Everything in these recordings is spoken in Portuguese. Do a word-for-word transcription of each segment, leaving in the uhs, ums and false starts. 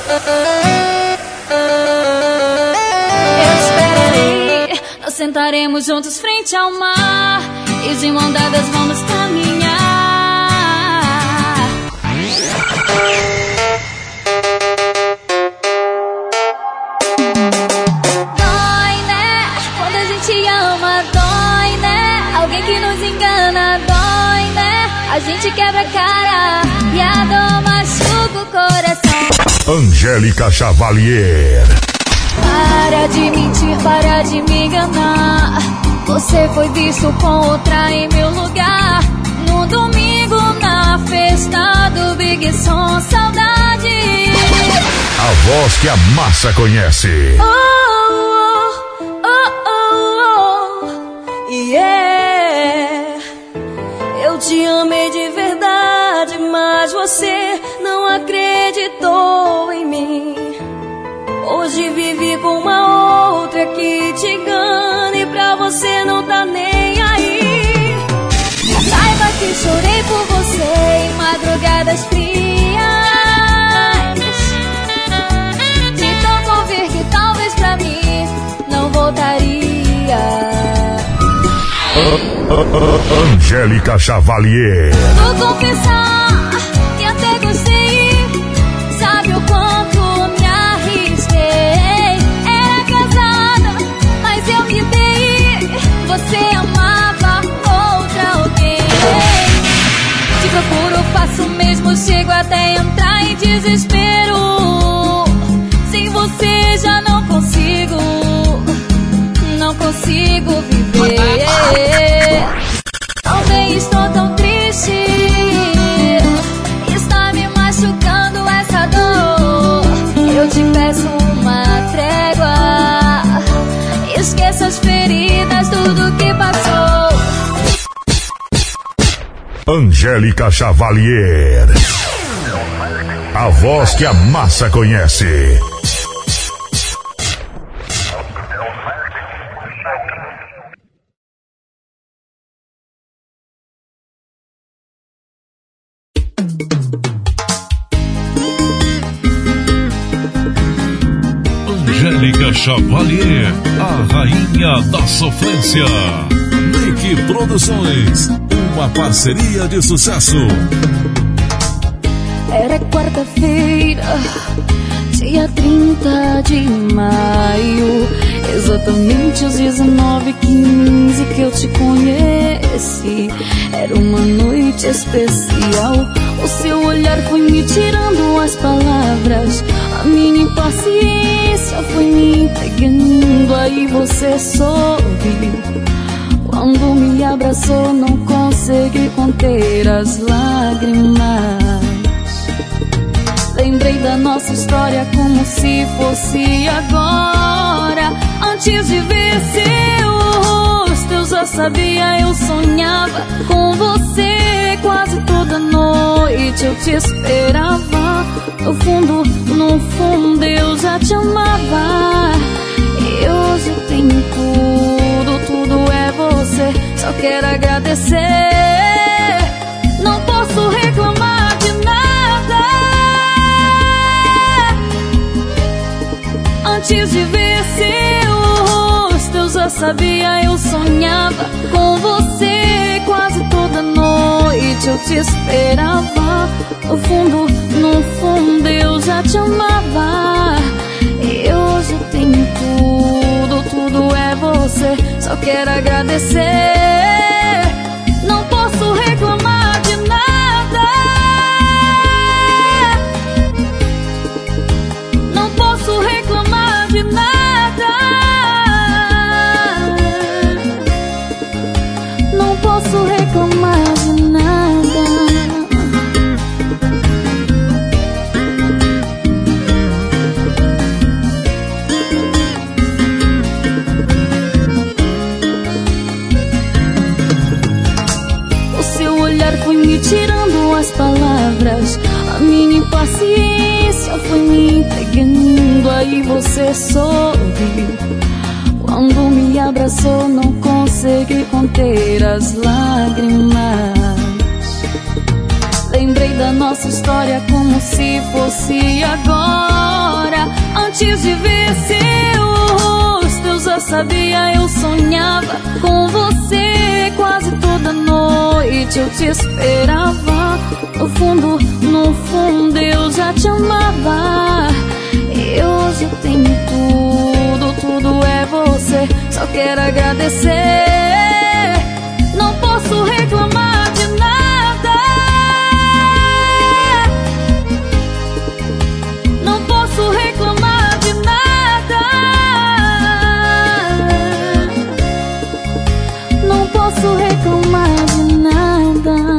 Eu esperarei, nós sentaremos juntos frente ao mar e de mão dadas vamos caminhar. Dói, né? Quando a gente ama, dói, né? Alguém que nos engana, dói, né? A gente quebra a cara e a dor machuca o coração. Angélica Chavalier. Para de mentir, para de me enganar. Você foi visto com outra em meu lugar. No domingo na festa do Big Som, saudade. A voz que a massa conhece. Oh, oh, oh, oh, yeah. Eu te amei de verdade, mas você não acreditou em mim. Hoje vivi com uma outra que te engana e pra você não tá nem aí. Saiba que chorei por você em madrugadas frias, de tanto ouvir que talvez pra mim não voltaria. Angélica Chavalier. Vou confessar que até gostei. Sabe o quanto me arrisquei. Era casada, mas eu me dei. Você amava outra alguém. Te procuro, faço o mesmo, chego até entrar em desespero. Sem você já não consigo, não consigo viver. Também estou tão triste, está me machucando essa dor. Eu te peço uma trégua, esqueça as feridas, tudo que passou. Angélica Chavalier. A voz que a massa conhece. Angélica Chavalier, a rainha da sofrência. Nick Produções, uma parceria de sucesso. Era quarta-feira, dia trinta de maio, exatamente às dezenove e quinze que eu te conheci. Era uma noite especial, o seu olhar foi me tirando as palavras, a minha impaciência foi me pegando. Aí você sorriu, quando me abraçou não consegui conter as lágrimas. Lembrei da nossa história como se fosse agora. Antes de ver seu rosto eu já sabia, eu sonhava com você. Quase toda noite eu te esperava. No fundo, no fundo eu já te amava. E hoje eu tenho tudo, tudo é você. Só quero agradecer, não posso reclamar de nada. Antes de ver seu rosto eu já sabia, eu sonhava com você. Quase toda noite eu te esperava. No fundo, no fundo eu já te amava. E hoje eu tenho tudo, tudo é você. Só quero agradecer, não posso reclamar de nada. Não posso reclamar de nada. Não posso reclamar de nada. O seu olhar foi me tirando as palavras, a minha impaciência foi me pegando. Aí você sorriu, quando me abraçou não consegui conter as lágrimas. Lembrei da nossa história como se fosse agora. agora. Antes de ver seu rosto, eu já sabia, eu sonhava com você. Quase toda noite eu te esperava. No fundo, no fundo eu já te amava. E hoje eu tenho tudo, tudo é você. Só quero agradecer. Não posso reclamar de nada. Não posso reclamar de nada. Não posso reclamar de nada.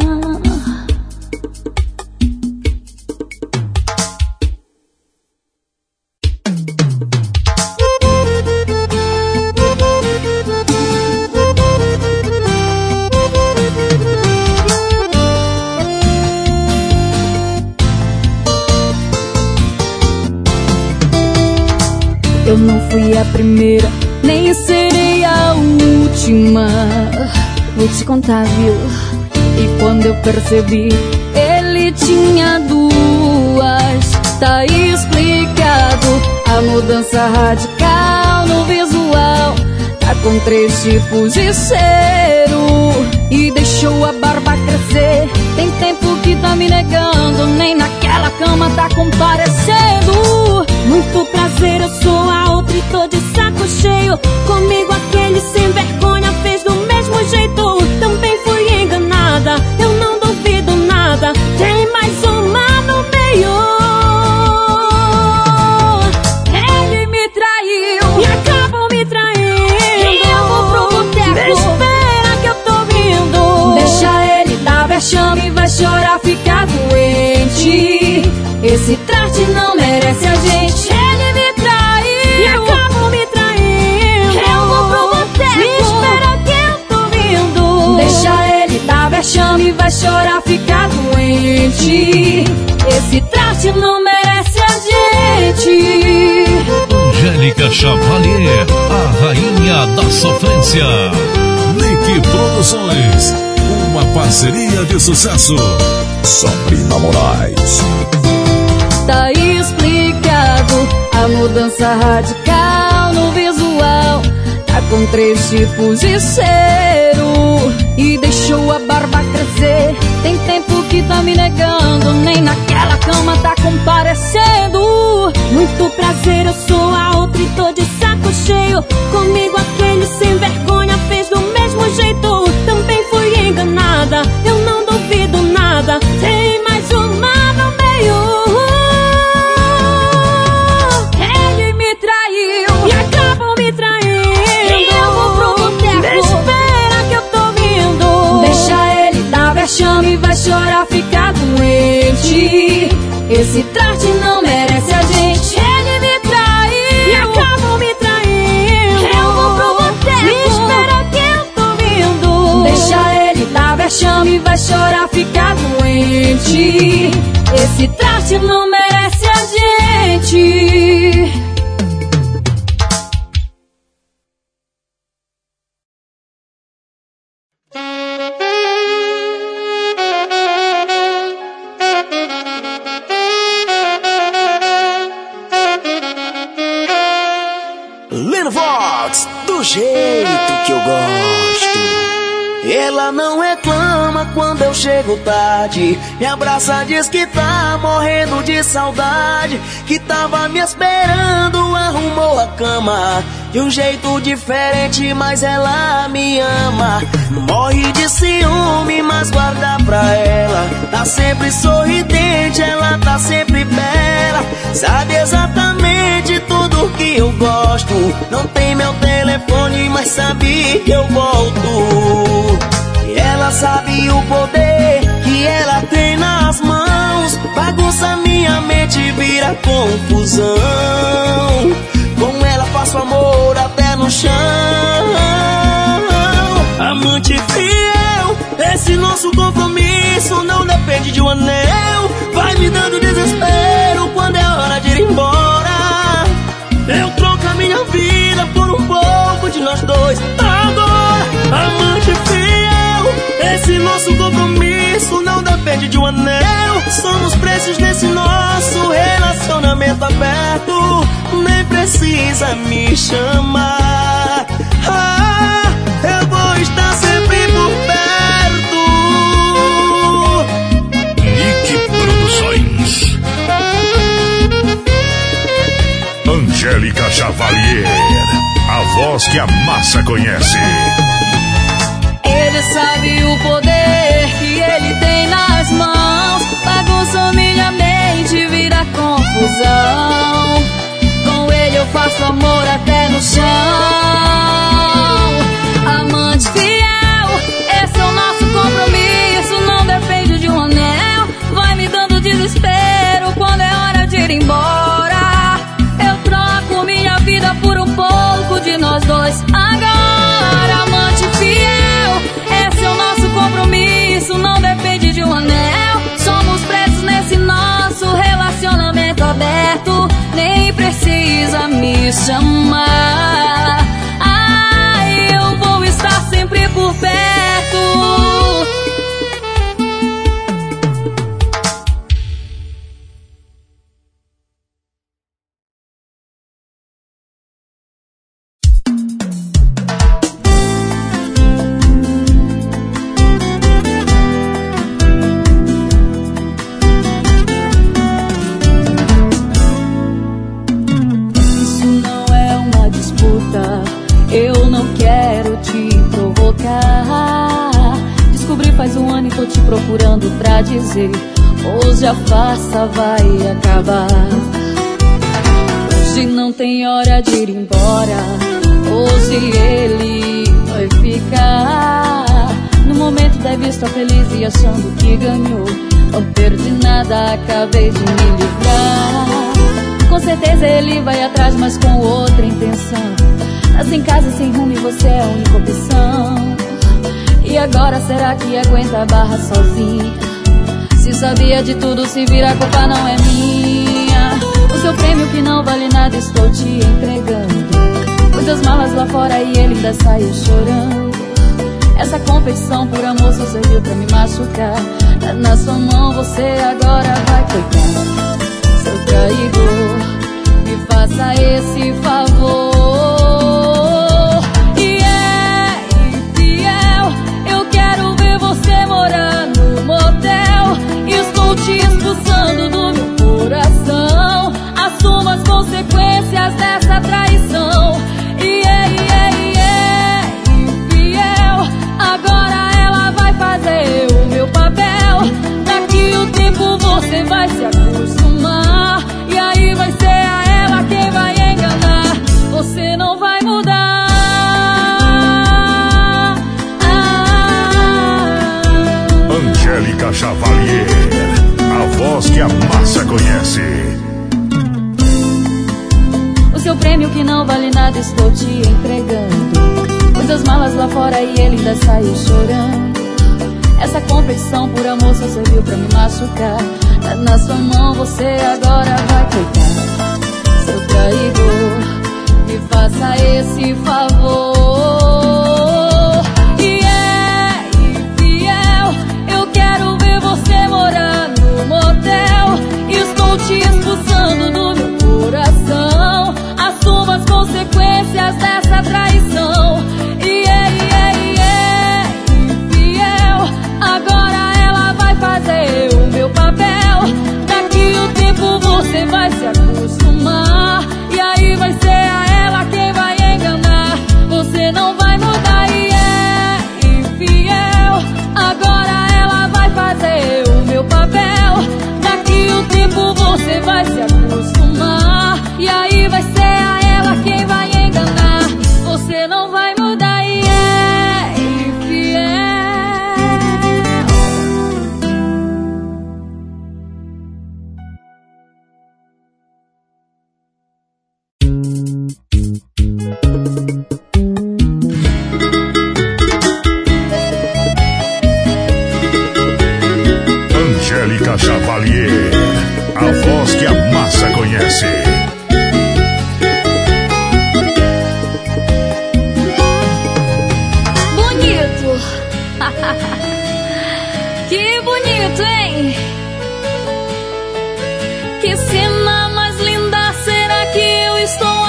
Eu não fui a primeira, nem serei a última. Vou te contar, viu? E quando eu percebi, ele tinha duas. Tá explicado a mudança radical no visual. Tá com três tipos de cheiro e deixou a barba crescer. Tem tempo que tá me negando, nem naquela cama tá comparecendo. Muito prazer, eu sou a outra e tô de saco cheio. Comigo aquele sem vergonha fez do mesmo jeito. Também fui enganada, eu não duvido nada. Tem mais uma no meio. Ele me traiu e acabou me traindo. E eu vou pro boteco, espera que eu tô vindo. Deixa ele dar vexame, vai chorar, ficar doente. Esse traste não merece a gente. Ele me traiu e acabou me traindo. Eu vou pro boteco, espera que eu tô vindo. Deixa ele dar vexame, vai chorar, ficar doente. Esse traste não merece a gente. Angélica Chavalier, a rainha da sofrência. Nick Produções, uma parceria de sucesso. Sabrina Moraes. Tá explicado a mudança radical no visual. Tá com três tipos de cheiro e deixou a barba crescer. Tem tempo que tá me negando, nem naquela cama tá comparecendo. Muito prazer, eu sou a outra e tô de saco cheio. Comigo aquele sem vergonha fez do mesmo jeito. Também fui enganada, eu não duvido nada. Tem mais uma no meio. Chame, vai chorar, ficar doente. Esse traste não merece a gente. Ele me traiu e acabou me traindo. Eu vou pro boteco, espera que eu tô vindo. Deixa ele dar vexame, vai chorar, ficar doente. Esse traste não merece a gente. Do jeito que eu gosto. Ela não reclama quando eu chego tarde. Me abraça, diz que tá morrendo de saudade, que tava me esperando, arrumou a cama de um jeito diferente, mas ela me ama. Morre de ciúme, mas guarda pra ela. Tá sempre sorridente, ela tá sempre bela. Sabe exatamente tudo que eu gosto. Não tem meu telefone, mas sabe que eu volto. E ela sabe o poder que ela tem nas mãos. Bagunça minha mente, vira confusão. Com ela faço amor até no chão. Amante fiel, esse nosso compromisso não depende de um anel. Vai me dando desespero quando é hora de ir embora. Eu troco a minha vida por um pouco de nós dois agora. Amante fiel, esse nosso compromisso não depende de um anel. Somos preços nesse nosso relacionamento aberto. nem precisa me chamar. Ah, eu vou estar sempre por perto. Nick Produções. Angélica Chavalier, a voz que a massa conhece. Ele sabe o poder que ele tem nas mãos. Bagunça minha mente, vira confusão. Com ele eu faço amor até no chão. Amante fiel, esse é o nosso compromisso. Não depende de um anel. Vai me dando desespero quando é hora de ir embora. Eu troco minha vida por um pouco de nós dois agora. Amante fiel, esse é o nosso compromisso. Não depende de um anel. Somos presos nesse nosso relacionamento aberto. Nem precisa me chamar. Ai, eu vou estar sempre por perto. Eu não quero te provocar. Descobri faz um ano e tô te procurando pra dizer: hoje a farsa vai acabar. Hoje não tem hora de ir embora. Hoje ele vai ficar. No momento deve estar feliz e achando que ganhou. Não perdi nada, acabei de me livrar. Com certeza ele vai atrás, mas com outra intenção. Nasce em casa sem rumo e você é a única opção. E agora será que aguenta a barra sozinha? Se sabia de tudo, se vira, a culpa não é minha. O seu prêmio que não vale nada estou te entregando. Pus as malas lá fora e ele ainda saiu chorando. Essa competição por amor só serviu pra me machucar. Tá na sua mão, você agora vai cuidar. Seu traidor, me faça esse favor. Te expulsando do meu coração. Assuma as consequências dessa traição. Yeah, yeah, yeah, infiel. Agora ela vai fazer o meu papel. Daqui o tempo você vai se acostumar. E aí vai ser a ela quem vai enganar. Você não vai mudar. ah. Angélica Chavalier, a voz que a massa conhece. O seu prêmio que não vale nada estou te entregando. Pus as malas lá fora e ele ainda saiu chorando. Essa competição por amor só serviu pra me machucar. Tá na sua mão, você agora vai cuidar. Seu traidor, me faça esse favor. E é infiel, eu quero ver você morar no motel. Estou te expulsando do meu coração. Assuma as consequências dessa traição. E é, é, é infiel. Agora ela vai fazer o meu papel. Daqui o tempo você vai se acostumar. E aí vai ser a ela quem vai enganar. Você não vai mudar e é infiel. Agora ela vai fazer o meu papel. Daqui o tempo você vai se acostumar. E aí vai ser a ela quem vai enganar. Você não vai mudar e é infiel. Angélica Chavalier, a voz que a massa conhece. Bonito. Que bonito, hein? Que cena mais linda. Será que eu estou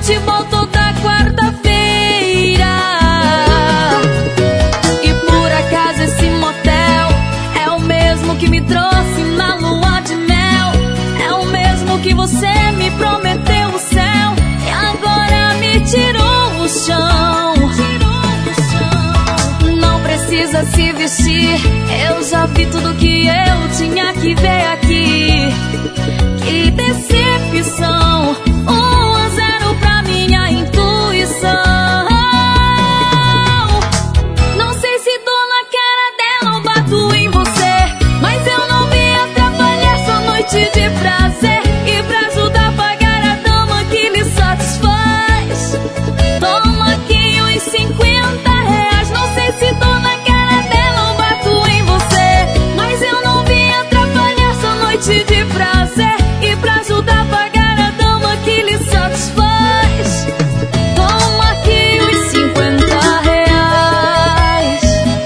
futebol toda quarta-feira. E por acaso esse motel é o mesmo que me trouxe na lua de mel. É o mesmo que você me prometeu o céu e agora me tirou o chão. Não precisa se vestir, eu já vi tudo que eu tinha que ver aqui. Que decepção, um a zero pra minha intuição. Não sei se dou na cara dela ou bato em você, mas eu não vim atrapalhar sua noite de prazer. E pra ajudar a pagar a dama que lhe satisfaz, toma aqui uns cinquenta reais. Não sei se dou na cara dela ou bato em você, mas eu não vim atrapalhar sua noite de prazer. E pra ajudar a pagar a dama que lhe satisfaz, toma aqui os cinquenta reais.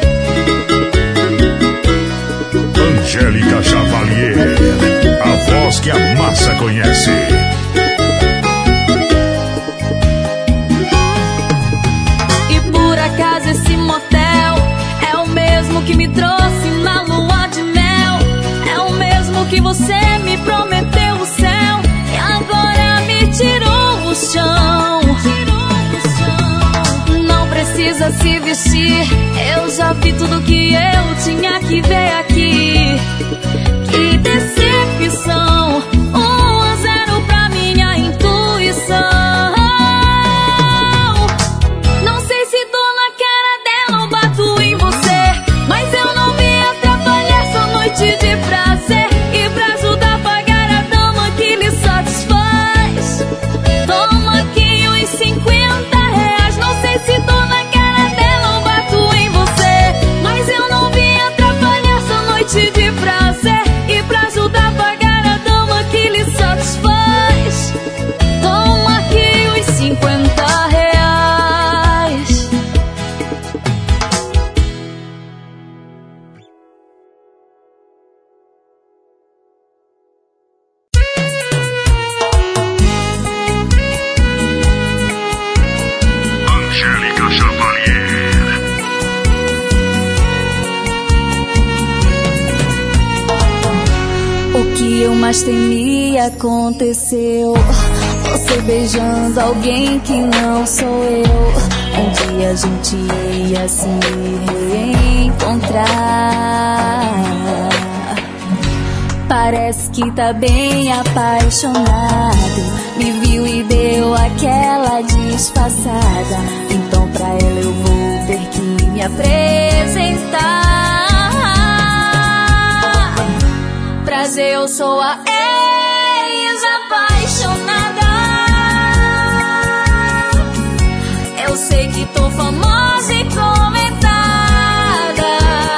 Angélica Chavalier, a voz que a massa conhece. E por acaso esse motel é o mesmo que me trouxe na lua de mel. É o mesmo que você me prometeu o céu e agora me tirou o chão. Não precisa se vestir, eu já vi tudo que eu tinha que ver aqui. Que decepção, um a zero pra minha intuição. Não sei se dou na cara dela ou bato em você, mas eu não vim atrapalhar sua noite de prazer. E pra ajudar a pagar a dama que lhe satisfaz, toma aqui uns cinquenta reais. Não sei se dou na cara dela ou bato em você, mas eu não vim atrapalhar sua noite de prazer. E pra ajudar a pagar a dama que lhe satisfaz, toma aqui os cinquenta reais. Angélica Chavalier. O que eu mais temia aconteceu. Você beijando alguém que não sou eu. Um dia a gente ia se reencontrar. Parece que tá bem apaixonado. Me viu e deu aquela disfarçada. Então pra ela eu vou ter que me apresentar. Prazer, eu sou a ex-apaixonada. Eu sei que tô famosa e comentada.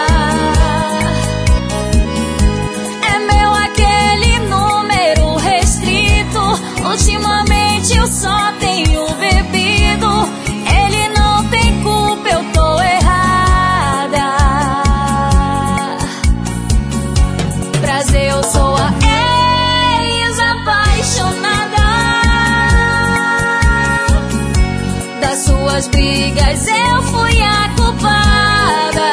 É meu aquele número restrito. Ultimamente eu só tenho bebido. Ele não tem culpa, eu tô errada. Prazer, eu sou a ex-apaixonada. Das suas brigas eu fui a culpada.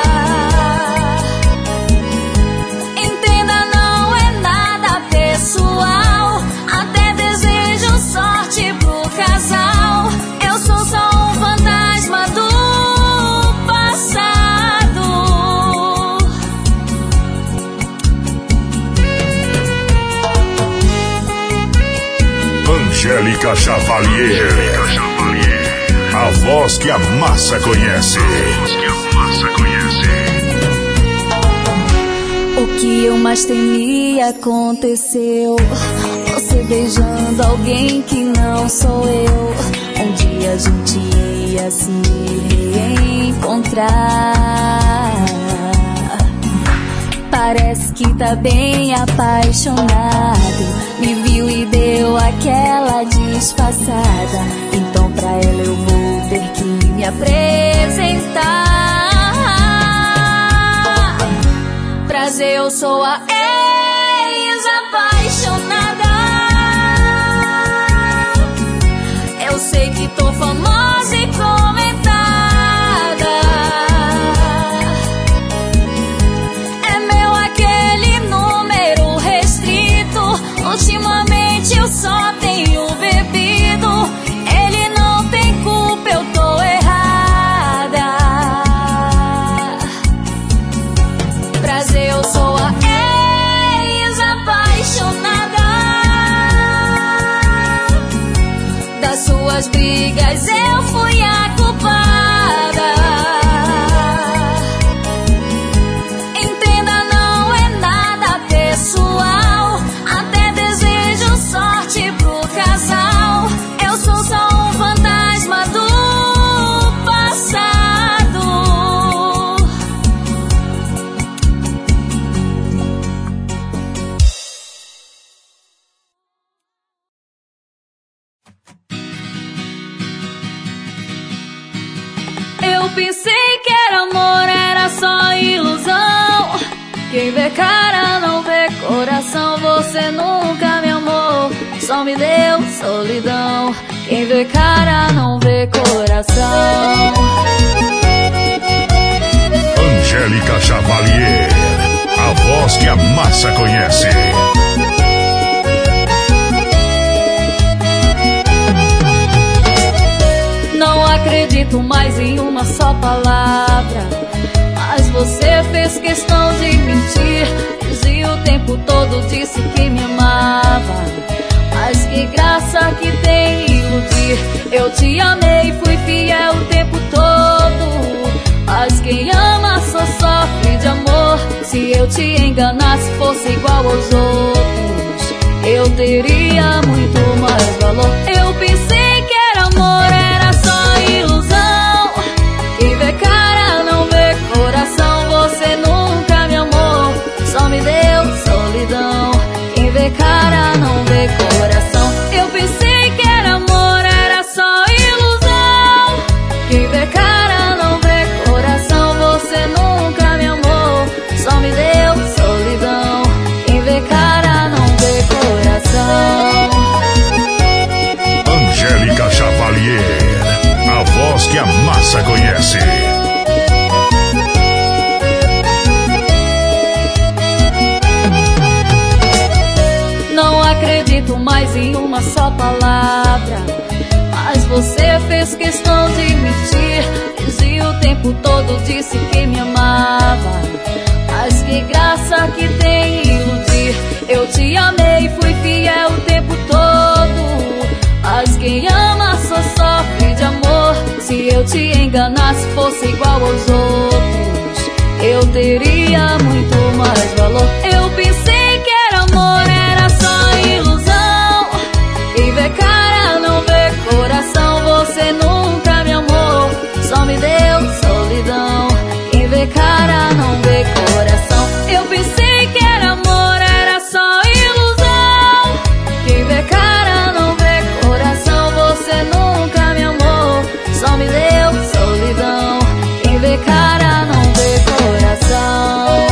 Entenda, não é nada pessoal. Até desejo sorte pro casal. Eu sou só um fantasma do passado. Angélica Chavalier. A voz que a massa conhece. O que eu mais temia aconteceu. Você beijando alguém que não sou eu. Um dia a gente ia se reencontrar. Parece que tá bem apaixonado. Me viu e deu aquela disfarçada. Então pra ela eu vou ter que me apresentar. Prazer, eu sou a ex-apaixonada. pensei que era amor, era só ilusão. Quem vê cara não vê coração. Você nunca me amou, só me deu solidão. Quem vê cara não vê coração. Angélica Chavalier, a voz que a massa conhece. Não acredito mais em uma só palavra, mas você fez questão de mentir. Dizia o tempo todo, disse que me amava, mas que graça que tem iludir. Eu te amei, fui fiel o tempo todo, mas quem ama só sofre de amor. Se eu te enganasse, fosse igual aos outros, eu teria muito mais valor. Eu pensei que era amor, era só ilusão. Quem vê cara não vê coração. Você nunca me amou, só me deu solidão. Quem vê cara não vê coração. Eu pensei que era amor, era só ilusão. Quem vê cara não vê coração. Você nunca me amou, só me deu solidão. Quem vê cara não vê coração. Angélica Chavalier, a voz que a massa conhece. Não acredito mais em uma só palavra, mas você fez questão de mentir. Dizia o tempo todo, disse que me amava, mas que graça que tem iludir. Eu te amei, fui fiel o tempo todo, mas quem ama só sofre de amor. Se eu te enganasse, fosse igual aos outros, eu teria muito mais valor. Eu pensei que era amor, era só ilusão. Quem vê cara não vê coração. Você nunca me amou, só me deu solidão. Quem vê cara não vê coração. Eu pensei que era amor, era só ilusão. Quem vê cara não vê coração. Você nunca me amou, só me deu solidão. Quem vê cara não vê coração.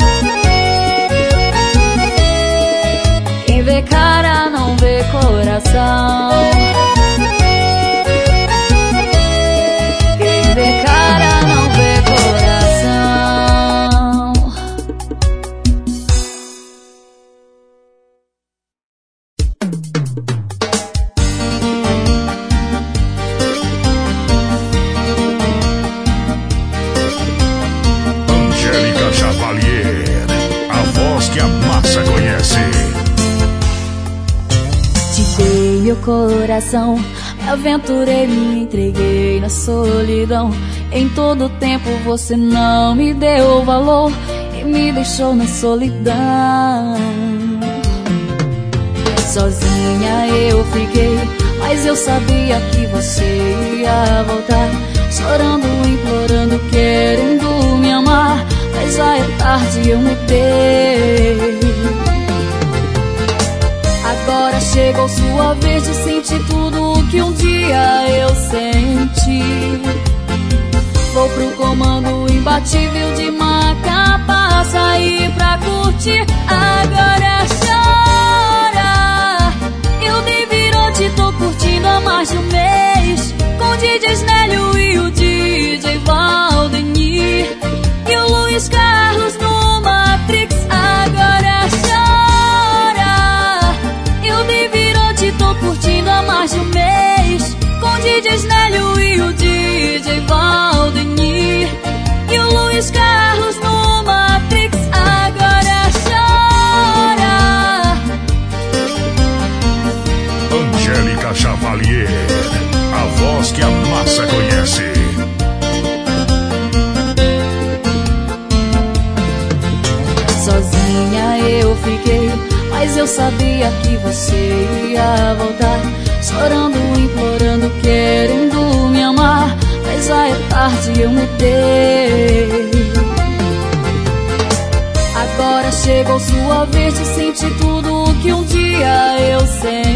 Quem vê cara não vê coração. Quem vê cara não vê coração. Angélica Chavalier, a voz que a massa conhece. Te dei meu coração, me aventurei, me entreguei na solidão. Em todo tempo você não me deu valor e me deixou na solidão. Sozinha eu fiquei, mas eu sabia que você ia voltar. Chorando, implorando, querendo me amar, mas já é tarde, eu mudei. Agora chegou sua vez de sentir tudo o que um dia eu senti. Vou pro comando imbatível de Macapá, sair pra curtir. Agora chora, eu me Virote, tô curtindo há mais de um mês, com o D J Snélio e o D J Valdemir e o Luiz Carlos no Matrix. Agora chora, eu me Virote, tô curtindo há mais de um mês, com o D J Snélio e o D J Valdemir e o Luiz Carlos no Matrix. Agora chora. Angélica Chavalier, a voz que a massa conhece. Sozinha eu fiquei, mas eu sabia que você ia voltar. Chorando, implorando, querendo me amar, mas já é tarde, eu mudei. Agora chegou sua vez de sentir tudo o que um dia eu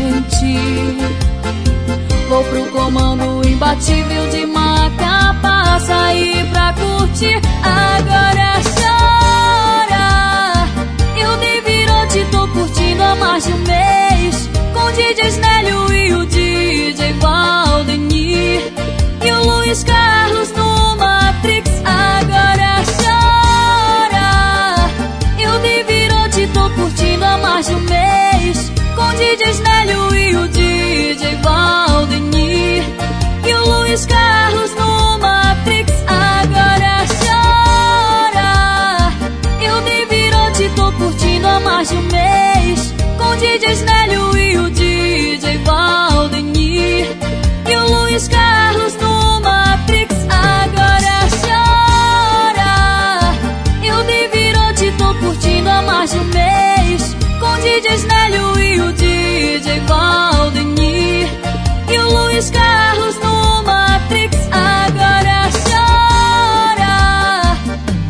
senti. Vou pro comando imbatível de Macapá, pra sair, pra curtir, agora chora. Eu dei virante, tô curtindo há mais de um mês, com o D J Snélio e o D J Valdemir e o Luiz Carlos no Matrix, agora chora. Eu dei virante, tô curtindo há mais de um mês, com o D J Snélio e o D J Valdemir e o Luiz Carlos no Matrix, agora chora. Eu dei virante, tô curtindo há mais de um mês, com o D J Snélio e o D J Valdemir e o Luiz Carlos no Matrix, agora chora. Eu dei virante, tô curtindo há mais de um mês, com o D J Snélio e o D J Valdemir e o Luiz Carlos no Matrix, agora chora.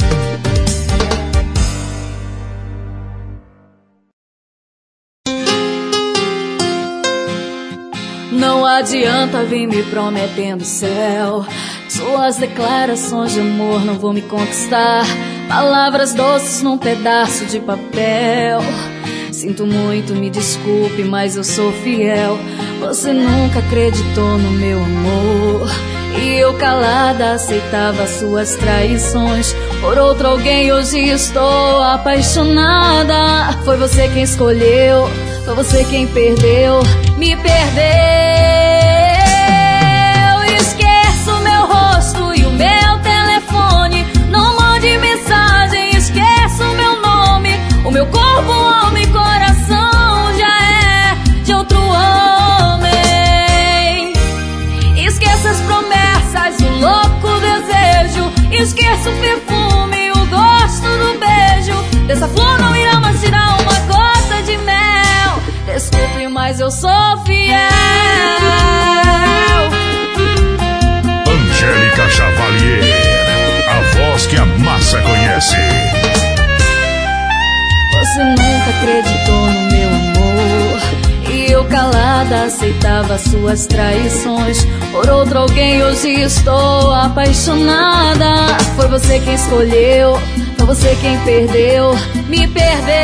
Não adianta vir me prometendo céu, suas declarações de amor não vão me conquistar, palavras doces num pedaço de papel. Sinto muito, me desculpe, mas eu sou fiel. Você nunca acreditou no meu amor, e eu calada aceitava suas traições. Por outro alguém hoje estou apaixonada. Foi você quem escolheu, foi você quem perdeu, me perdeu. Esqueça o meu rosto e o meu telefone, não mande mensagem, esqueça o meu nome. O meu corpo, alma e coração já é de outro homem. Esqueça as promessas, o louco desejo, esqueça o perfume, o gosto do beijo. Dessa flor não irá mais tirar uma gota de mel. Desculpe, mas eu sou fiel. Angélica Chavalier, a voz que a massa conhece. Você nunca acreditou no meu amor, e eu calada aceitava suas traições. Por outro alguém hoje estou apaixonada. Foi você quem escolheu, foi você quem perdeu, me perdeu.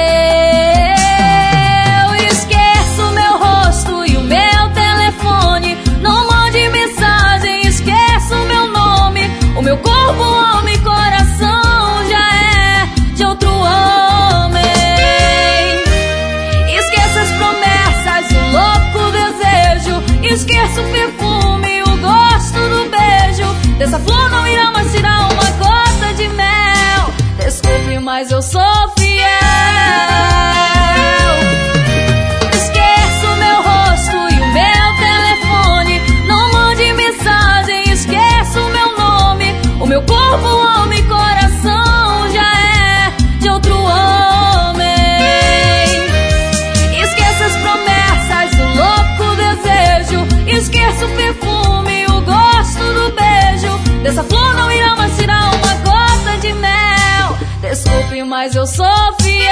Esqueça o meu rosto e o meu telefone, não mande mensagem, esqueça o meu nome. O meu corpo, alma e coração já é de outro homem. Esqueça as promessas, o louco desejo, esqueça o perfume, o gosto do beijo. Dessa flor não irá mais tirar uma gota de mel. Desculpe, mas eu sou fiel. Esqueça o meu rosto e o meu telefone, não mande mensagem, esqueça o meu nome. O meu corpo, alma e coração já é de outro homem. Esqueça as promessas, o louco desejo, esqueça o perfume, o gosto do beijo. Dessa flor não irá mais tirar uma gota de mel. Desculpe, mas eu sou fiel.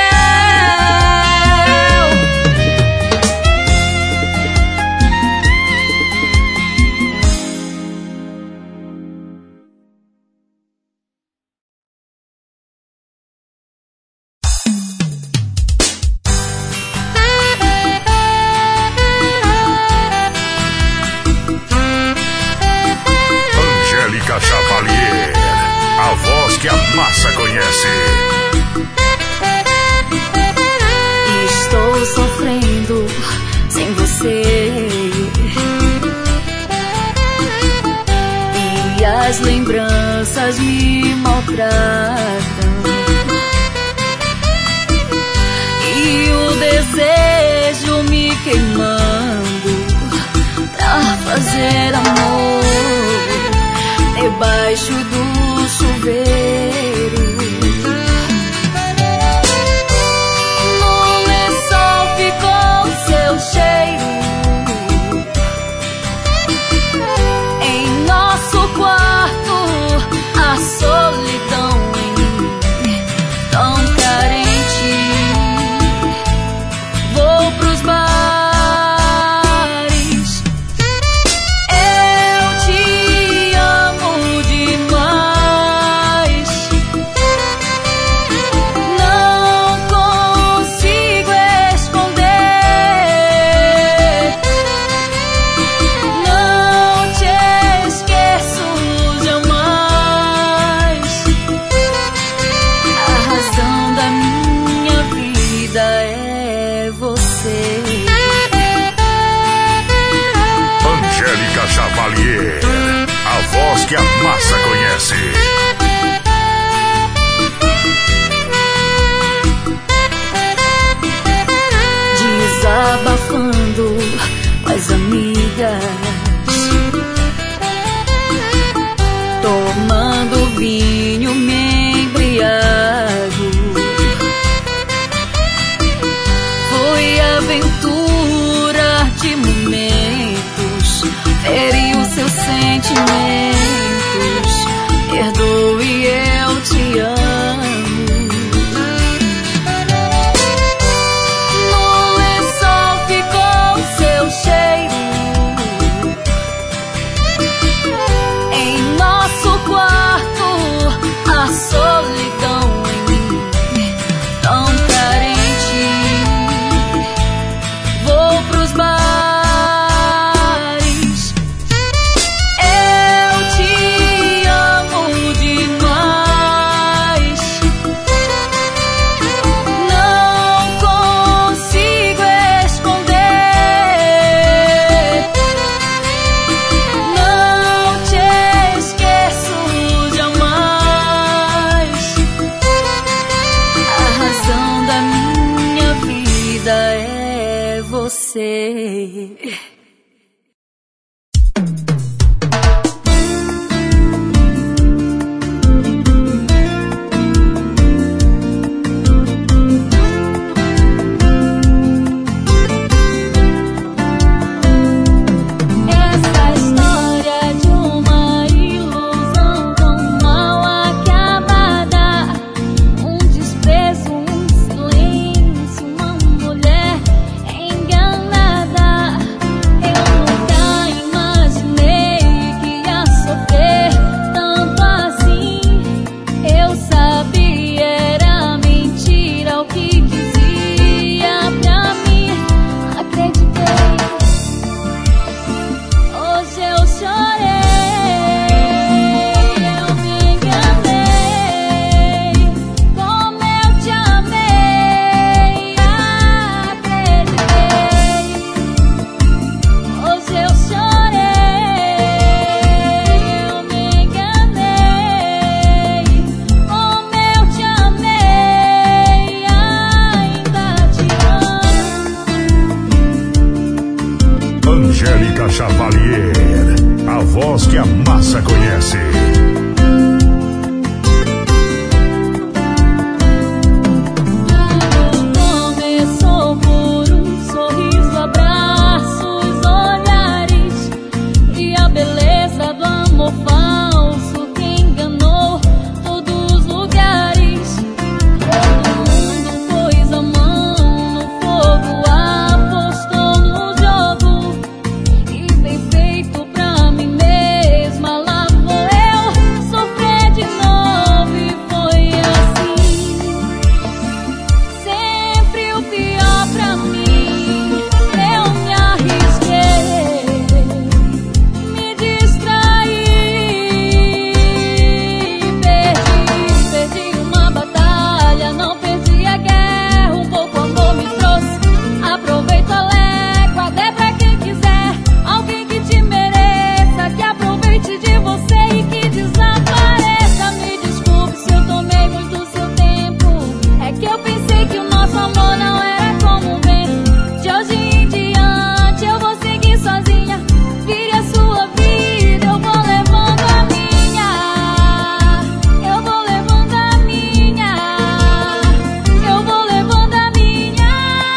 Angélica Chavalier, a voz que a massa conhece. Estou sofrendo sem você, e as lembranças me maltratam, e o desejo me queimando pra fazer amor debaixo do chuveiro. No lençol ficou seu cheiro, em nosso quarto a solidão em mim, tão carente. Vou pros bares Angélica Chavalier, a voz que a massa conhece. Desabafando com as amigas, tomando vinho me embriago. Foi aventura de momentos, feriu seus sentimentos. Perdoe, eu te amo. No lençol ficou seu cheiro, em nosso quarto a solidão em mim, tão carente. Vou pros bares, eu te amo demais. Não consigo esconder, não te esqueço jamais. A razão da minha vida é você. Essa história de uma ilusão tão mal acabada, um desprezo, um silêncio, uma mulher enganada. Eu nunca imaginei que ia sofrer tanto assim. Eu sabia, era mentira o que dizia pra mim. Acreditei, hoje eu chorei, eu me enganei, como eu te amei. Acreditei, hoje eu chorei, eu me enganei, como eu te amei. Ainda te amo. Angélica Chavalier, a voz que a massa conhece. Tudo começou por um sorriso, abraços, olhares e a beleza do amor falso que enganou todos os lugares. Todo mundo pôs a mão no fogo, apostou no jogo e bem feito pra mim mesma. Lá vou eu sofrer de novo e foi assim. Sempre o pior pra mim. Eu me arrisquei, me distraí, perdi, perdi uma batalha, não perdi a guerra. Um pouco amor me trouxe, aproveito a légua, dê pra quem quiser. Alguém que te mereça, que aproveite de você e que desapareça. Me desculpe se eu tomei muito seu tempo, é que eu pensei que o nosso amor não era como um vento. De hoje em diante eu vou seguir sozinha, vire a sua vida, eu vou levando a minha. Eu vou levando a minha, eu vou levando a minha,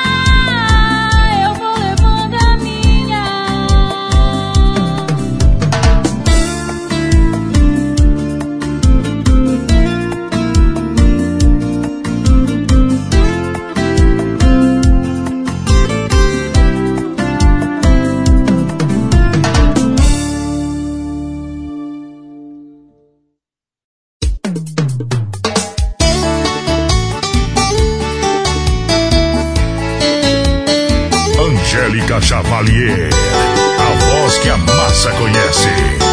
eu vou levando a minha. Angélica Chavalier, a voz que a massa conhece.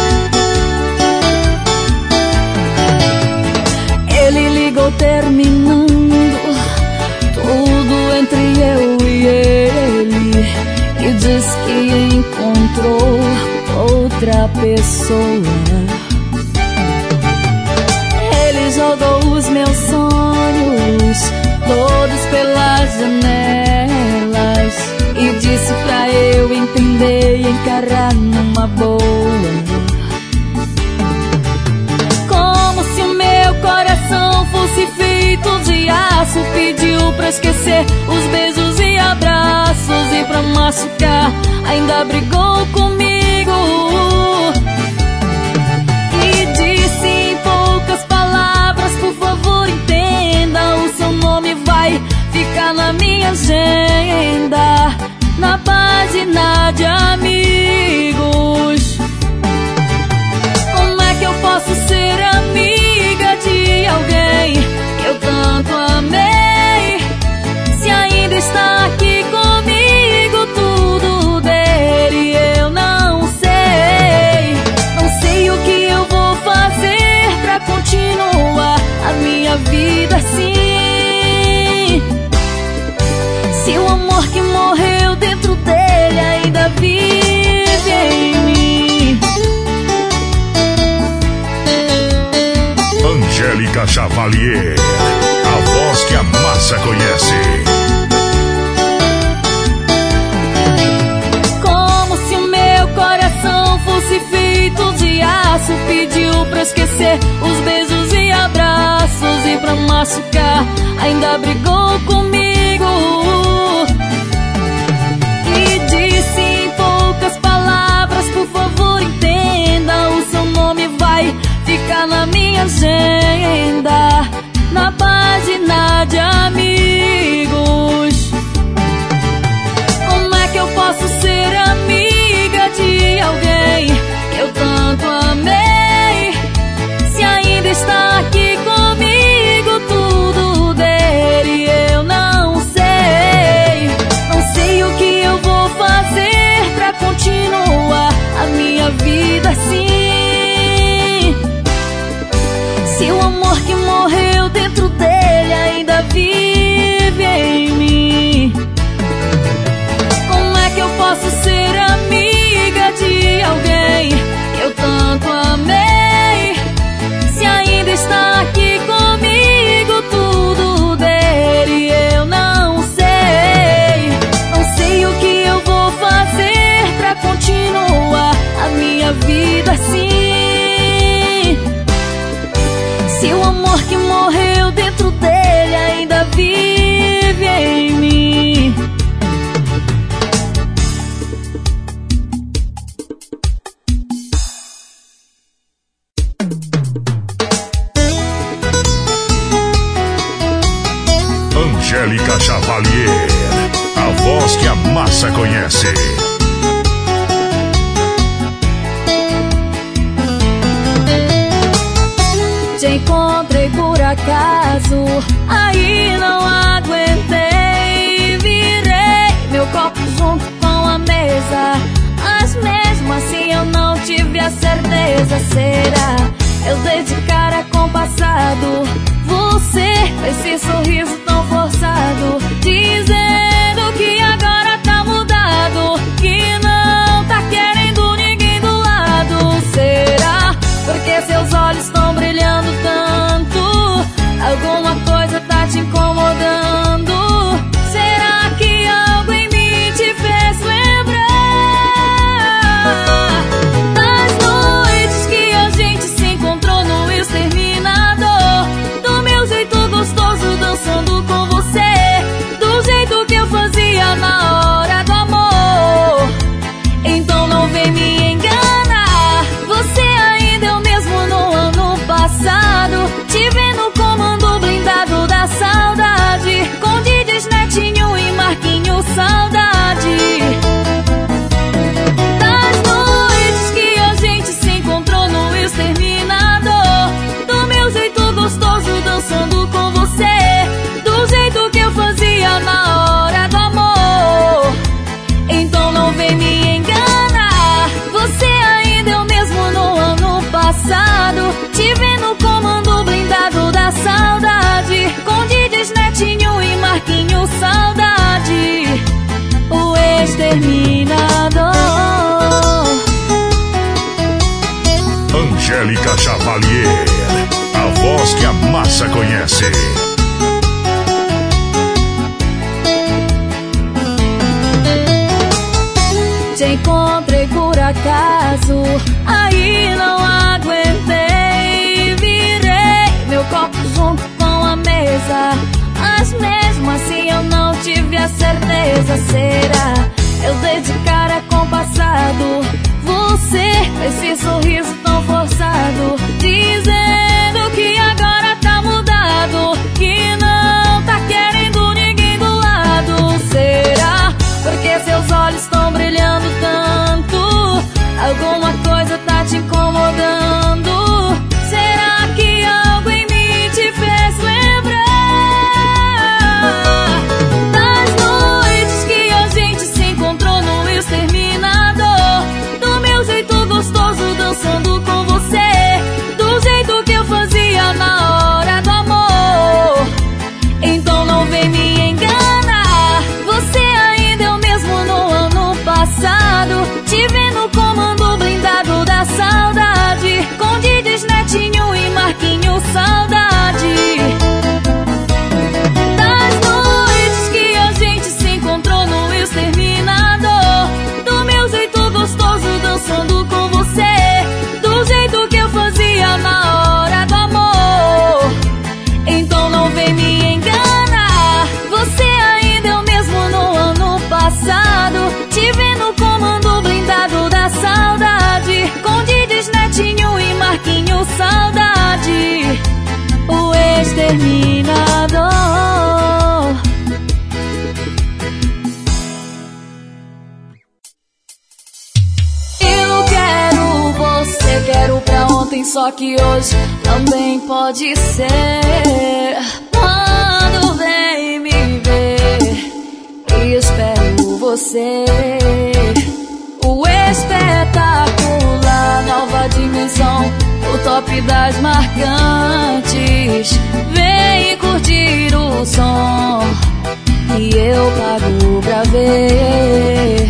Ele ligou terminando tudo entre eu e ele e diz que encontrou outra pessoa. Ele jogou os meus sonhos todos pelas janelas e disse pra eu entender e encarar numa boa. Como se o meu coração fosse feito de aço, pediu pra esquecer os beijos e abraços, e pra machucar ainda brigou comigo e disse em poucas palavras: por favor entenda, o seu nome vai ficar na minha agenda, na página de amigos. Como é que eu posso ser amiga de alguém que eu tanto amei, se ainda está aqui comigo? Tudo dele eu não sei. Não sei o que eu vou fazer pra continuar a minha vida assim, se o amor que morreu dentro dele ainda vive em mim. Angélica Chavalier, a voz que a massa conhece. Como se o meu coração fosse feito de aço, pediu pra esquecer os beijos e abraços, e pra machucar ainda brigou comigo e disse em poucas palavras: por favor entenda, o seu nome vai ficar na minha agenda, na página de amigos. Como é que eu posso ser amiga de alguém que eu tanto amei, se ainda está aqui comigo? Tudo dele eu não sei. Não sei o que eu vou fazer pra continuar a minha vida assim, se o amor que morreu dentro dele ainda vive em mim. Como é que eu posso ser amiga de alguém que eu tanto amei, se ainda está aqui comigo? Tudo dele eu não sei. Não sei o que eu vou fazer pra continuar a minha vida assim, se o amor que morreu dentro dele ainda vive em mim. Angélica Chavalier, a voz que a massa conhece. Te encontrei por acaso, aí não aguentei, virei meu copo junto com a mesa, mas mesmo assim eu não tive a certeza. Será? Eu dei de cara com o passado, você com esse sorriso tão forçado, dizendo que agora tá mudado, que não tá querendo ninguém do lado. Será? Porque seus olhos estão brilhando tanto, alguma coisa tá te incomodando. Será que algo em mim te fez lembrar das noites que a gente se encontrou no exterminador, do meu jeito gostoso dançando com você, do jeito que eu fazia na hora do amor? Então não vem me enganar, você ainda é o mesmo no ano passado, te vendo no comando blindado da saudade, com D Js Netinho e Marquinho Saudade. Das noites que a gente se encontrou no exterminador, do meu jeito gostoso dançando com você, do jeito que eu fazia na hora do amor. Então não vem me enganar, você ainda é o mesmo no ano passado, te vendo no comando blindado da saudade, com D Js Netinho e Marquinho Saudade. O exterminador. Angélica Chavalier, a voz que a massa conhece. Te encontrei por acaso, aí não aguentei. Virei meu copo junto com a mesa, mas mesmo assim eu não tive a certeza. Será? Eu dei de cara com o passado. Você, esse sorriso tão forçado, dizendo que agora tá mudado, que não tá querendo ninguém do lado. Será? Porque seus olhos estão brilhando tanto, alguma coisa tá te incomodando. Será que algo em mim te fez lembrar das noites que a gente se encontrou no exterminador, do meu jeito gostoso dançando com você, do jeito que eu fazia na hora do amor? Então não vem me enganar, você ainda é o mesmo no ano passado. Te vi no comando blindado da saudade, com Didis, Netinho e Marquinhos, saudade das noites que a gente se encontrou no exterminador, do meu jeito gostoso dançando com você, do jeito que eu fazia na hora do amor. Então não vem me enganar, você ainda é o mesmo no ano passado. Te vi no comando blindado da saudade, com Didis, Netinho e Marquinhos, saudade, o exterminador. Eu quero você, quero pra ontem, só que hoje também pode ser. Quando vem me ver, espero você. O espetacular, nova dimensão, o top das marcantes. Vem curtir o som e eu pago pra ver.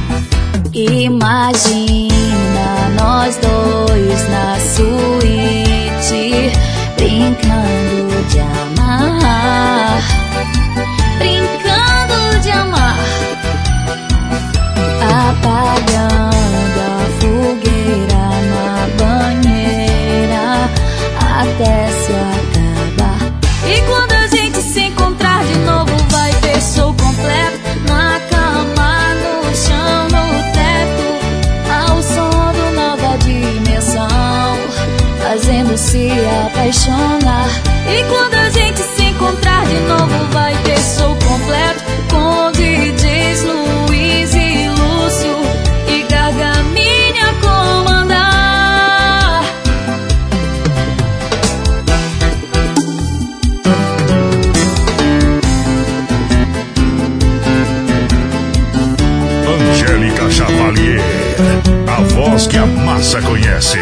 Imagina nós dois na suíte, brincando de amar, brincando de amar, apagando a fogueira na banheira até se acabar. E quando a gente se encontrar de novo, vai ter show completo, na cama, no chão, no teto, ao som do Nova Dimensão, fazendo-se apaixonar. E quando a gente se encontrar de novo, vai ter show completo, com D Js Luiz e Lúcio e Gargamini a comandar. Angélica Chavalier, a voz que a massa conhece.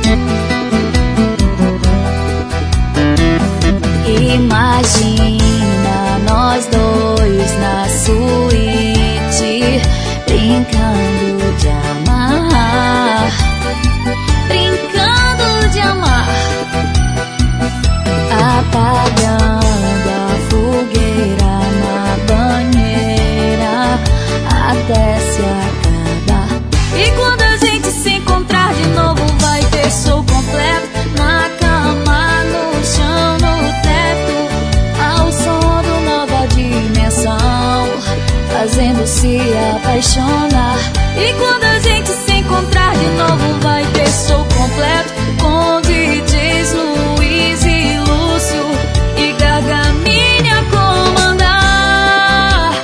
Imagina nós dois na suíte, brincando de amar, brincando de amar, apagando a fogueira na banheira até se acabar. E quando a gente se encontrar de novo, vai ter show completo, na cama, no chão, no teto, ao som do Nova Dimensão, fazendo-se apaixonar. E quando a gente se encontrar de novo, vai ter show completo, com D Js Luiz e Lúcio e Gargamini a comandar.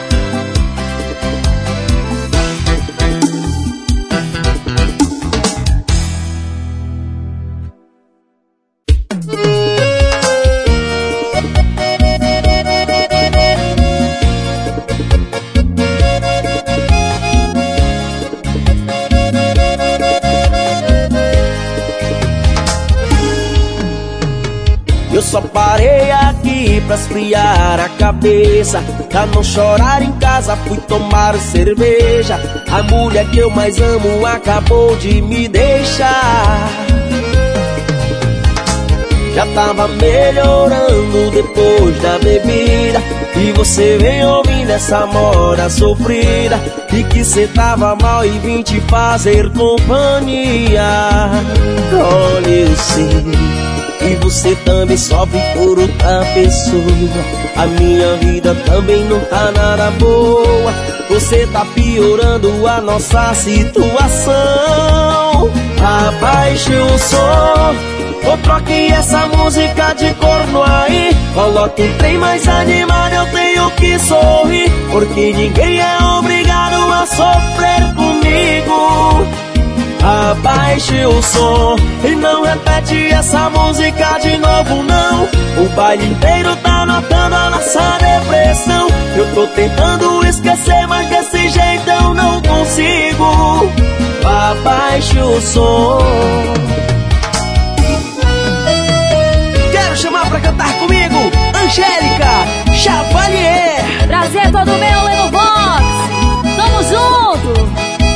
Eu só parei aqui pra esfriar a cabeça, pra não chorar em casa fui tomar cerveja. A mulher que eu mais amo acabou de me deixar. já tava melhorando depois da bebida. E você vem ouvindo essa moda sofrida, e que cê tava mal e vim te fazer companhia. Olha, eu sei, e você também sofre por outra pessoa. A minha vida também não tá nada boa. Você tá piorando a nossa situação. Abaixe o som, ou troque essa música de corno aí. Coloque um trem mais animado, eu tenho que sorrir, porque ninguém é obrigado a sofrer comigo. Abaixe o som e não repete essa música de novo não. O baile inteiro tá notando a nossa depressão. Eu tô tentando esquecer, mas desse jeito eu não consigo. Abaixe o som. Quero chamar pra cantar comigo Angélica Chavalier. Prazer todo meu, Leno Vox. Tamo junto.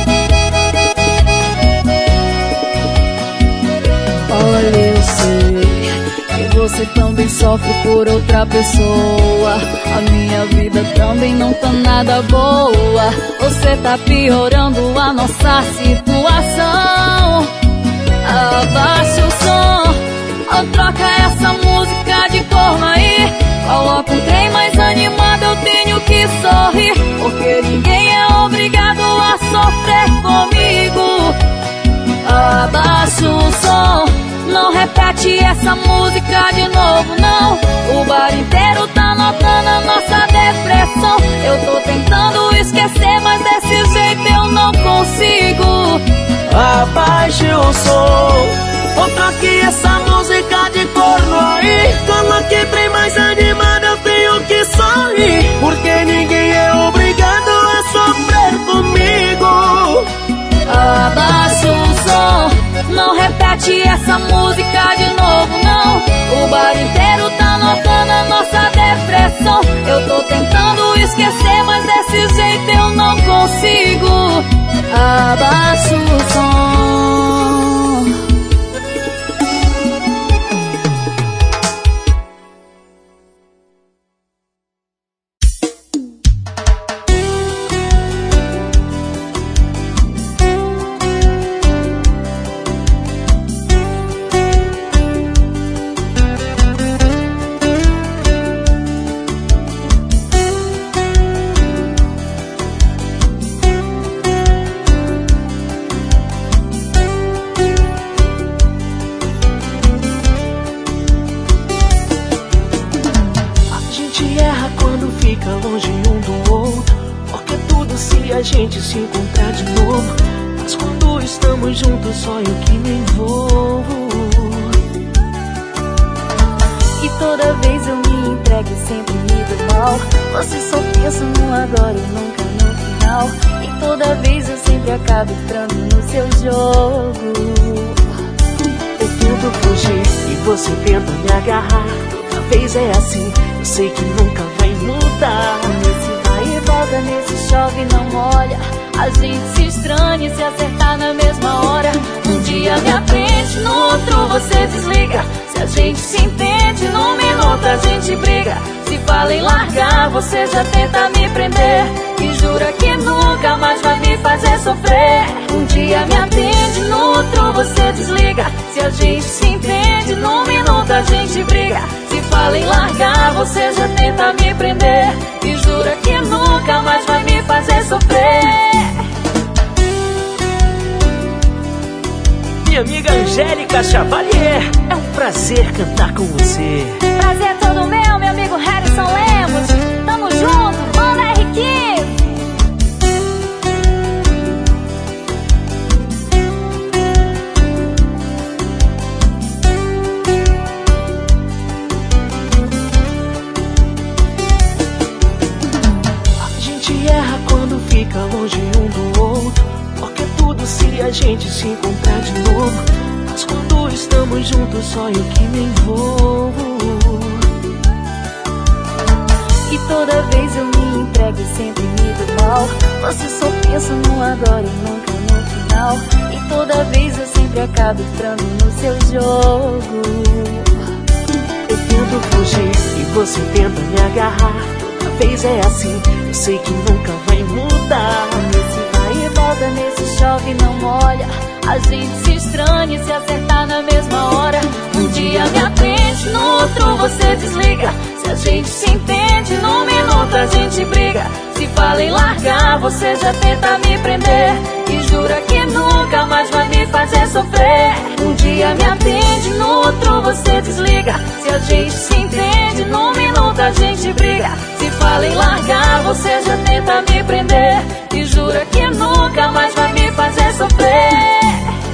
Olha, eu sei que você também sofre por outra pessoa. A minha vida também não tá nada boa. Você tá piorando a nossa situação. Abaixa o som, ou troca essa música de corno aí. Coloca um trem mais animado, eu tenho que sorrir, porque ninguém é obrigado a sofrer comigo. Abaixa o som, não repete essa música de novo não. O bar inteiro tá notando a nossa depressão. Eu tô tentando esquecer, mas desse jeito eu não consigo. Abaixe o som, ou troque essa música de corno aí. Coloque trem mais animado, eu tenho que sorrir, porque ninguém é obrigado a sofrer comigo. Abaixa o som, não repete essa música de novo não. O bar inteiro tá notando a nossa depressão. Eu tô tentando esquecer, mas desse jeito eu não consigo. Abaixa o som. A gente se encontrar de novo, mas quando estamos juntos só eu que me envolvo. E toda vez eu me entrego e sempre me dou mal. Você só pensa no agora e nunca no final. E toda vez eu sempre acabo entrando no seu jogo. Eu tento fugir e você tenta me agarrar. Toda vez é assim, eu sei que nunca vai mudar. E volta nesse chove não molha. A gente se estranha e se acertar na mesma hora. Um dia me aprende, no outro você desliga. Se a gente se entende, num minuto a gente briga. Se fala em largar, você já tenta me prender e jura que nunca mais vai me fazer sofrer. Um dia me atende, no outro você desliga. Se a gente se entende, num minuto a gente briga. Se fala em largar, você já tenta me prender e jura que nunca mais vai me fazer sofrer. Minha amiga Angélica Chavalier, é um prazer cantar com você. Prazer todo meu, meu amigo Harrison Lemos. Tamo junto, banda R quinze. A gente erra quando fica longe um do outro, porque tudo se a gente se encontrar de novo. Mas quando estamos juntos só eu que me envolvo. E toda vez eu me entrego e sempre me dou mal. Você só pensa no agora e nunca no final. E toda vez eu sempre acabo entrando no seu jogo. tento fugir e você tenta me agarrar. Toda vez é assim, eu sei que nunca vai mudar. Nesse vai e volta, nesse chove não molha, a gente se estranha e se acertar na mesma hora. Um dia me atende, no outro você desliga. Se a gente se entende, num minuto a gente briga. Se fala em largar, você já tenta me prender e jura que nunca mais vai me fazer sofrer. Um dia me atende, no outro você desliga. Se a gente se entende, num minuto a gente briga. Se fala em largar, você já tenta me prender e jura que nunca mais vai me fazer sofrer.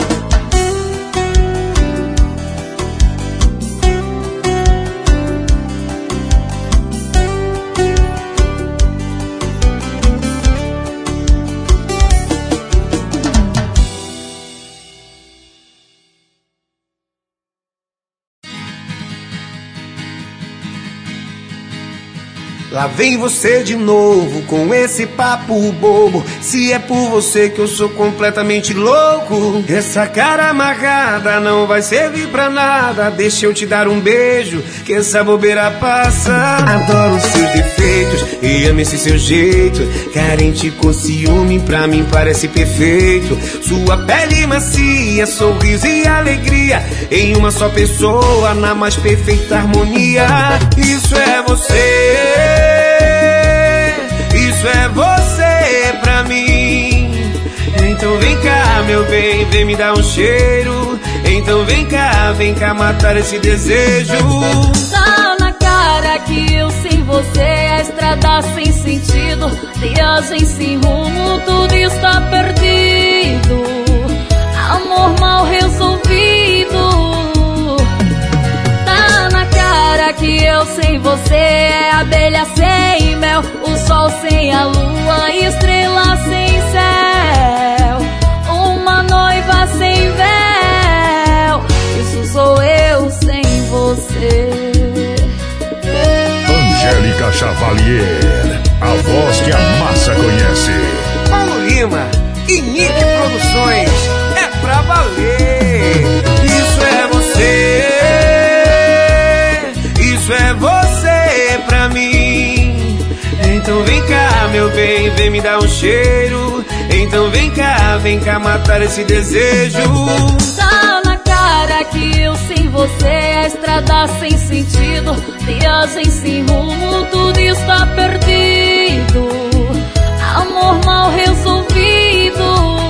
Lá vem você de novo com esse papo bobo. Se é por você que eu sou completamente louco, essa cara amarrada não vai servir pra nada. Deixa eu te dar um beijo, que essa bobeira passa. Adoro os seus defeitos e amo esse seu jeito. Carente com ciúme, pra mim parece perfeito. Sua pele macia, sorriso e alegria em uma só pessoa, na mais perfeita harmonia. Isso é você. Isso é você pra mim. Então vem cá, meu bem, vem me dar um cheiro. Então vem cá, vem cá matar esse desejo. Tá na cara que eu sem você, a estrada sem sentido, viagem sem rumo, tudo está perdido. Amor mal resolvido. Tá na cara que eu sem você é abelha sem mel, o sol sem a lua, estrela sem céu, uma noiva sem véu. Isso sou eu sem você. Angélica Chavalier, a voz que a massa conhece. Paulo Lima e Nick Produções, é pra valer. Isso é você. Isso é você pra mim. Então vem cá, meu bem, vem me dar um cheiro. Então vem cá, vem cá matar esse desejo. Tá na cara que eu sem você, a estrada sem sentido, viagem sem rumo, tudo está perdido. Amor mal resolvido.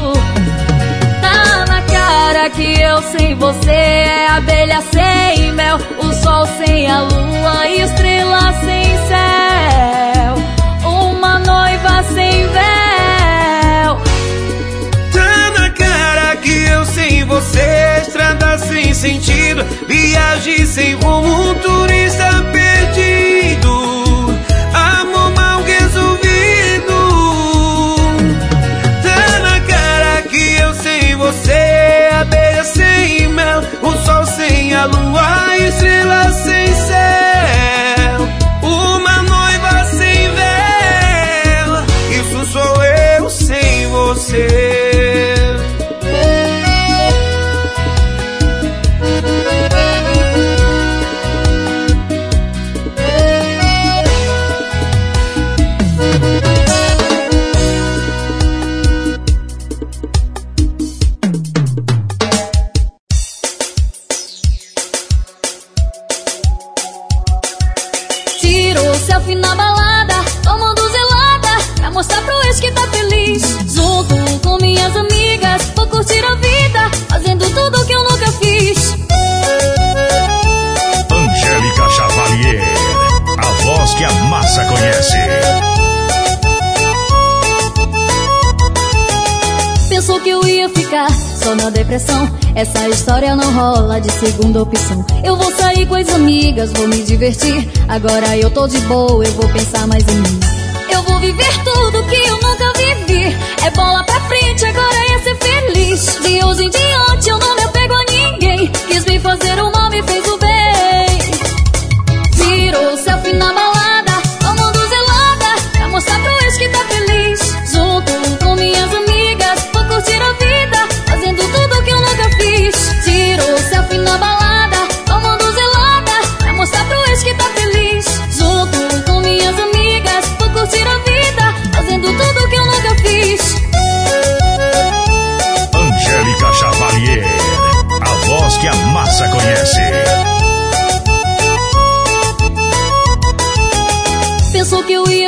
Tá na cara que eu sem você é abelha sem mel, o sol sem a lua, estrela sem céu, uma noiva sem véu. Tá na cara que eu sem você, estrada sem sentido, viagem sem rumo, turista perdido, amor mal resolvido. Tá na cara que eu sem você, abelha sem mel, o sol sem a lua, estrela sem céu, uma noiva sem véu. Isso sou eu sem você. Tirou selfie na balada, tomando gelada, pra mostrar pro ex que tá feliz. Junto com minhas amigas, vou curtir a vida, fazendo tudo que eu nunca fiz. Angélica Chavalier, a voz que a massa conhece. Pensou que eu ia ficar só na depressão, essa história não rola de segunda opção. Eu vou sair com as amigas, vou me divertir, agora eu tô de boa, eu vou pensar mais em mim. Eu vou viver tudo que eu nunca vivi, é bola pra frente, agora é ser feliz. De hoje em diante eu não me apego a ninguém, quis me fazer o mal, me fez o bem. Tirou selfie na balada, tomando gelada, pra mostrar pro ex que tá feliz. Junto com minhas amigas, vou curtir a vida, fazendo tudo que eu nunca fiz. Tirou selfie na balada, tomando gelada, pra mostrar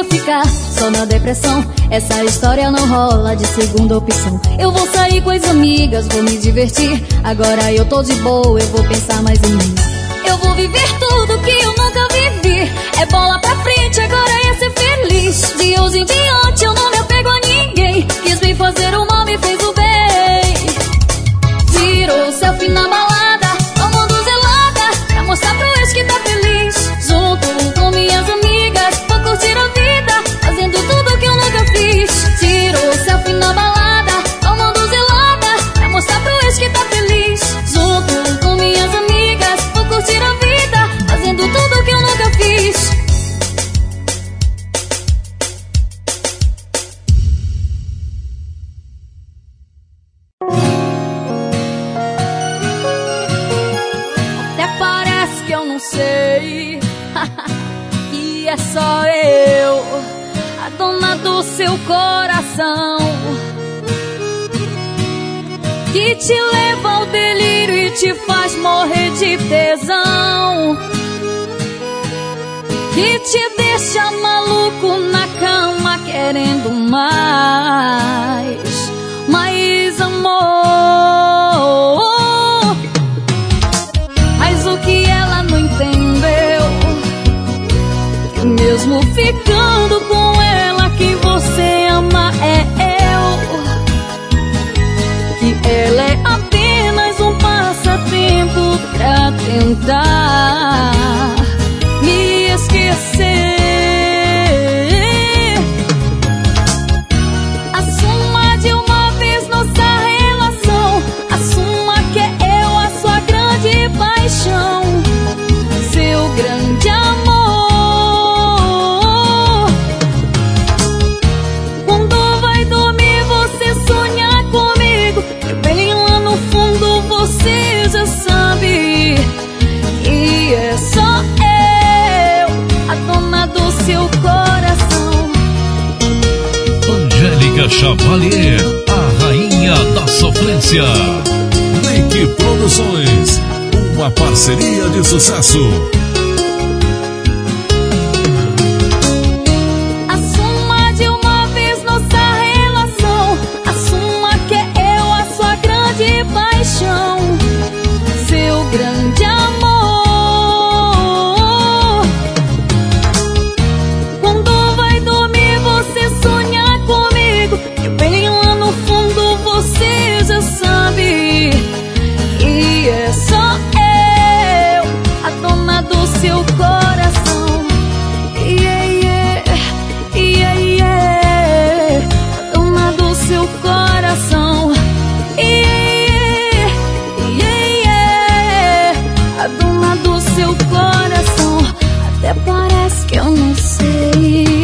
ia ficar só na depressão. Essa história não rola de segunda opção. Eu vou sair com as amigas, vou me divertir. Agora eu tô de boa, eu vou pensar mais em mim. Eu vou viver tudo que eu nunca vivi. É bola pra frente, agora é ser feliz. De hoje em diante eu não me apego a ninguém. Quis me fazer o mal, me fez o bem. Tirou selfie na balada, tomando gelada, pra mostrar pro ex que tá feliz. Junto com minhas amigas, vou curtir a vida, fazendo tudo que eu nunca fiz. Tirou selfie na balada, tomando gelada, pra mostrar pro ex que tá feliz. Junto com minhas amigas, vou curtir a vida, fazendo tudo que eu nunca fiz. Até parece que eu não sei que é só eu, a dona do seu coração, que te leva ao delírio e te faz morrer de tesão, que te deixa maluco na cama querendo mais, mais amor. Mas o que ela não entendeu, que mesmo ficando com ela, quem você ama é eu, que ela é apenas um passatempo pra tentar me esquecer. Assuma de uma vez nossa relação, assuma que é eu a sua grande paixão, seu grande amor. Quando vai dormir você sonhar comigo, que bem lá no fundo você já sabe que é só eu, a dona do seu coração. Angélica Chavalier, a rainha da sofrência. Link Produções, uma parceria de sucesso. Assuma de uma vez nossa relação, assuma que é eu a sua grande paixão, seu grande amor. Quando vai dormir você sonhar comigo, que bem lá no fundo você já sabe que é só eu, a dona do seu coração. Yeah, yeah, yeah, yeah, a dona do seu coração. Yeah, yeah, yeah, a dona do seu coração. Até parece que eu não sei